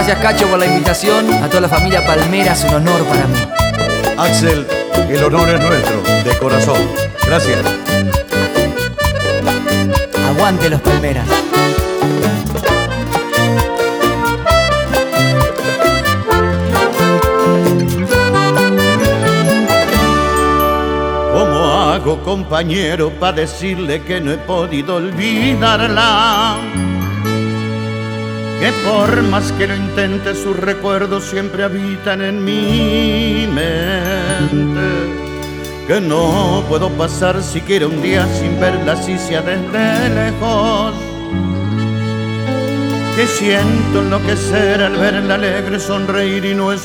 Gracias, Cacho, por la invitación. A toda la familia Palmera, es un honor para mí. Axel, el honor es nuestro, de corazón. Gracias. Aguante los Palmeras. ¿Cómo hago, compañero, para decirle que no he podido olvidarla? Que por más que lo intente, sus recuerdos siempre habitan en mi mente. Que no puedo pasar siquiera un día sin verla, si sea desde lejos. Que siento enloquecer al verla alegre, sonreír y no es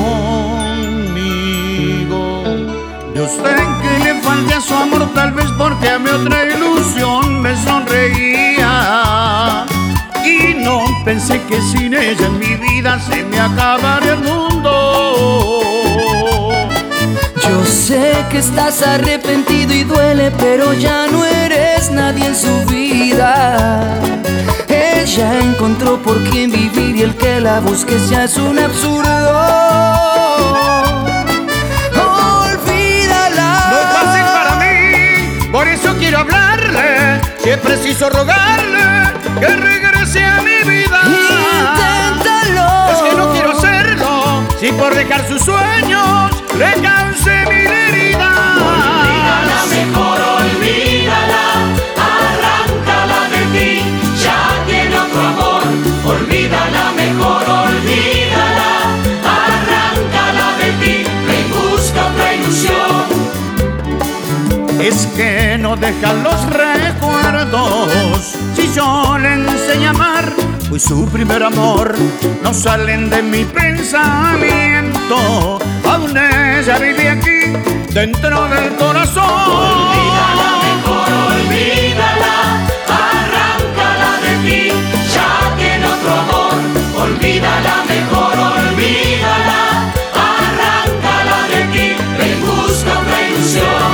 conmigo. Yo sé que le falte a su amor, tal vez porque a mi otra ilusión me sonreía. Y no pensé que sin ella en mi vida se me acabaría el mundo. Yo sé que estás arrepentido y duele, pero ya no eres nadie en su vida. Ella encontró por quién vivir y el que la busque ya es un absurdo. Olvídala. No es fácil para mí, por eso quiero hablarle. Si es preciso rogarle que regrese a mi vida. Inténtalo. Es que no quiero hacerlo, si por dejar sus sueños le cause mil heridas. Olvídala, mejor olvídala, arráncala de ti, ya tiene otro amor. Olvídala, mejor olvídala, arráncala de ti, ve y busca otra ilusión. Es que no dejan los recuerdos, si yo le enseño a amar, pues su primer amor, no salen de mi pensamiento. Aún ella vive aquí, dentro del corazón. Olvídala, mejor olvídala, arráncala de ti, ya tiene otro amor. Olvídala, mejor olvídala, arráncala de ti, ve y busca otra ilusión.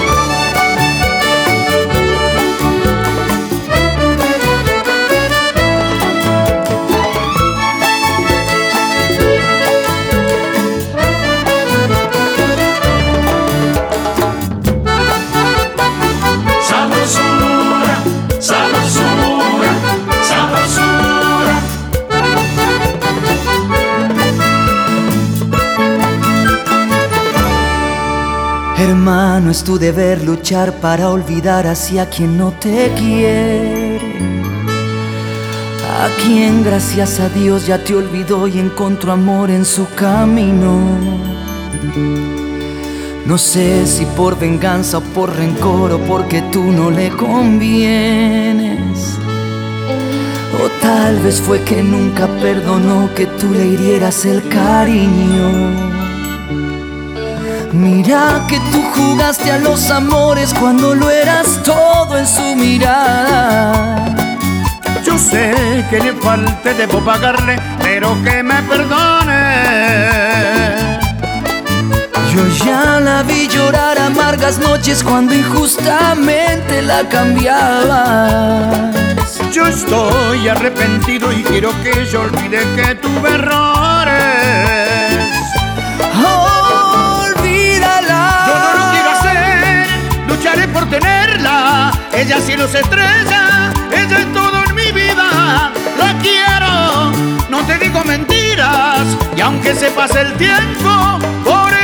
Hermano, es tu deber luchar para olvidar hacia quien no te quiere, a quien gracias a Dios ya te olvidó y encontró amor en su camino. No sé si por venganza o por rencor o porque tú no le convienes, o tal vez fue que nunca perdonó que tú le hirieras el cariño. Mira que tú jugaste a los amores cuando lo eras todo en su mirada. Yo sé que le falte, debo pagarle, pero que me perdone. Yo ya la vi llorar amargas noches cuando injustamente la cambiabas. Yo estoy arrepentido y quiero que ella olvide que tuve errores. Lucharé por tenerla, ella cielos estrella, ella es todo en mi vida. La quiero, no te digo mentiras, y aunque se pase el tiempo, por